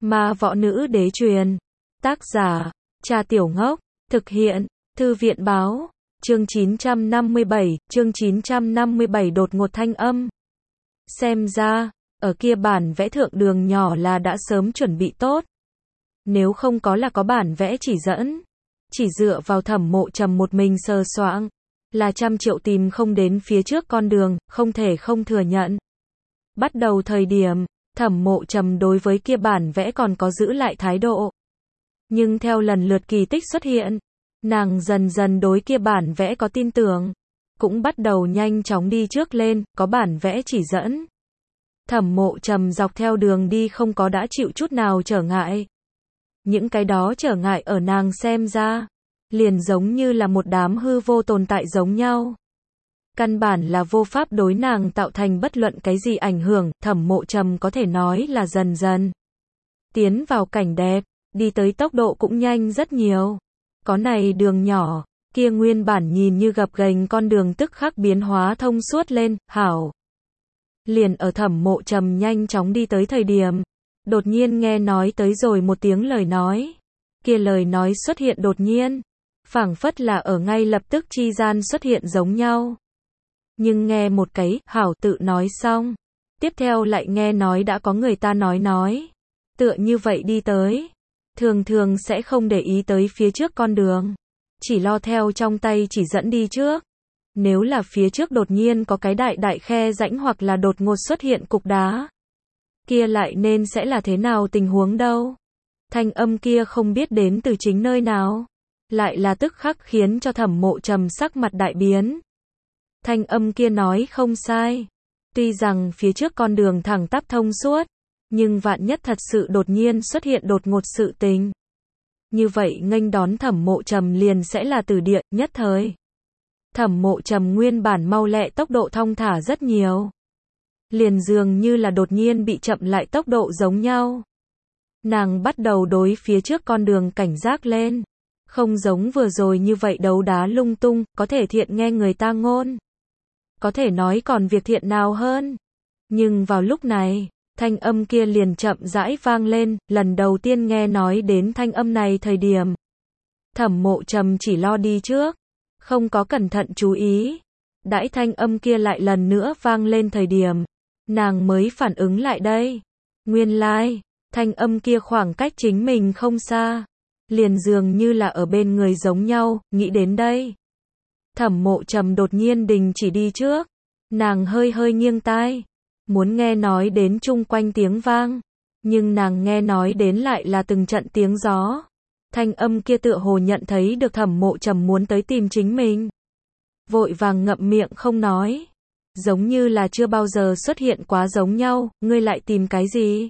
Ma Võ Nữ Đế truyền. Tác giả, Trà Tiểu Ngốc. Thực hiện, Thư viện Báo. Chương 957 đột ngột thanh âm. Xem ra, ở kia bản vẽ thượng đường nhỏ là đã sớm chuẩn bị tốt. Nếu không có là có bản vẽ chỉ dẫn. Chỉ dựa vào Thẩm Mộ Trầm một mình sờ soạng, là trăm triệu tìm không đến phía trước con đường, không thể không thừa nhận. Bắt đầu thời điểm, Thẩm Mộ Trầm đối với kia bản vẽ còn có giữ lại thái độ. Nhưng theo lần lượt kỳ tích xuất hiện, nàng dần dần đối kia bản vẽ có tin tưởng, cũng bắt đầu nhanh chóng đi trước lên, có bản vẽ chỉ dẫn. Thẩm Mộ Trầm dọc theo đường đi không có đã chịu chút nào trở ngại. Những cái đó trở ngại ở nàng xem ra, liền giống như là một đám hư vô tồn tại giống nhau. Căn bản là vô pháp đối nàng tạo thành bất luận cái gì ảnh hưởng, Thẩm Mộ Trầm có thể nói là dần dần tiến vào cảnh đẹp, đi tới tốc độ cũng nhanh rất nhiều. Có này đường nhỏ, kia nguyên bản nhìn như gập ghềnh con đường tức khắc biến hóa thông suốt lên, hảo. Liền ở Thẩm Mộ Trầm nhanh chóng đi tới thời điểm, đột nhiên nghe nói tới rồi một tiếng lời nói. Kia lời nói xuất hiện đột nhiên, phảng phất là ở ngay lập tức chi gian xuất hiện giống nhau. Nhưng nghe một cái, hảo tự nói xong. Tiếp theo lại nghe nói đã có người ta nói. Tựa như vậy đi tới. Thường thường sẽ không để ý tới phía trước con đường. Chỉ lo theo trong tay chỉ dẫn đi trước. Nếu là phía trước đột nhiên có cái đại khe rãnh hoặc là đột ngột xuất hiện cục đá. Kia lại nên sẽ là thế nào tình huống đâu. Thanh âm kia không biết đến từ chính nơi nào. Lại là tức khắc khiến cho Thẩm Mộ Trầm sắc mặt đại biến. Thanh âm kia nói không sai. Tuy rằng phía trước con đường thẳng tắp thông suốt, nhưng vạn nhất thật sự đột nhiên xuất hiện đột ngột sự tình. Như vậy nghênh đón Thẩm Mộ Trầm liền sẽ là từ địa, nhất thời. Thẩm Mộ Trầm nguyên bản mau lẹ tốc độ thong thả rất nhiều. Liền dường như là đột nhiên bị chậm lại tốc độ giống nhau. Nàng bắt đầu đối phía trước con đường cảnh giác lên. Không giống vừa rồi như vậy đấu đá lung tung, có thể thiện nghe người ta ngôn. Có thể nói còn việc thiện nào hơn. Nhưng vào lúc này, thanh âm kia liền chậm rãi vang lên, lần đầu tiên nghe nói đến thanh âm này thời điểm. Thẩm Mộ Trầm chỉ lo đi trước, không có cẩn thận chú ý. Đãi thanh âm kia lại lần nữa vang lên thời điểm, nàng mới phản ứng lại đây. Nguyên lai, thanh âm kia khoảng cách chính mình không xa. Liền dường như là ở bên người giống nhau, nghĩ đến đây. Thẩm Mộ Trầm đột nhiên đình chỉ đi trước. Nàng hơi nghiêng tai. Muốn nghe nói đến chung quanh tiếng vang. Nhưng nàng nghe nói đến lại là từng trận tiếng gió. Thanh âm kia tựa hồ nhận thấy được Thẩm Mộ Trầm muốn tới tìm chính mình. Vội vàng ngậm miệng không nói. Giống như là chưa bao giờ xuất hiện quá giống nhau, ngươi lại tìm cái gì?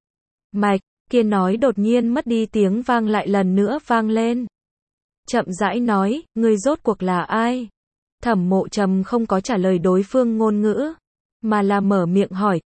Mạch, kia nói đột nhiên mất đi tiếng vang lại lần nữa vang lên. Chậm rãi nói, ngươi rốt cuộc là ai? Thẩm Mộ Trầm không có trả lời đối phương ngôn ngữ, mà là mở miệng hỏi,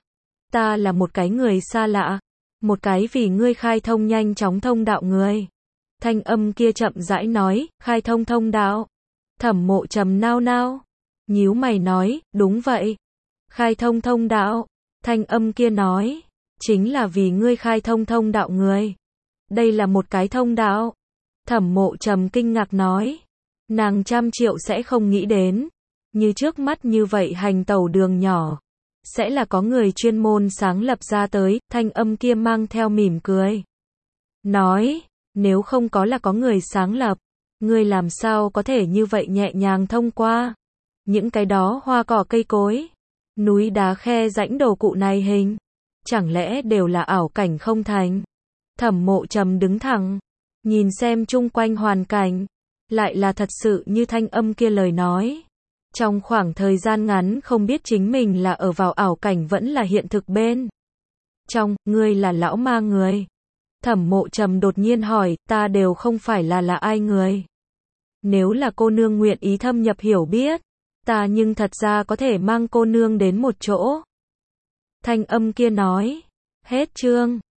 ta là một cái người xa lạ, một cái vì ngươi khai thông nhanh chóng thông đạo người. Thanh âm kia chậm rãi nói, khai thông đạo. Thẩm Mộ Trầm nao, nhíu mày nói, đúng vậy. Khai thông đạo. Thanh âm kia nói, chính là vì ngươi khai thông đạo người. Đây là một cái thông đạo. Thẩm Mộ Trầm kinh ngạc nói, nàng trăm triệu sẽ không nghĩ đến, như trước mắt như vậy hành tẩu đường nhỏ, sẽ là có người chuyên môn sáng lập ra tới. Thanh âm kia mang theo mỉm cười. Nói, nếu không có là có người sáng lập, ngươi làm sao có thể như vậy nhẹ nhàng thông qua. Những cái đó hoa cỏ cây cối, núi đá khe rãnh đồ cụ này hình, chẳng lẽ đều là ảo cảnh không thành. Thẩm Mộ Trầm đứng thẳng, nhìn xem chung quanh hoàn cảnh, lại là thật sự như thanh âm kia lời nói. Trong khoảng thời gian ngắn không biết chính mình là ở vào ảo cảnh vẫn là hiện thực bên trong. Ngươi là lão ma người? Thẩm Mộ Trầm đột nhiên hỏi, ta đều không phải là ai người. Nếu là cô nương nguyện ý thâm nhập hiểu biết, ta nhưng thật ra có thể mang cô nương đến một chỗ. Thanh âm kia nói, hết chương.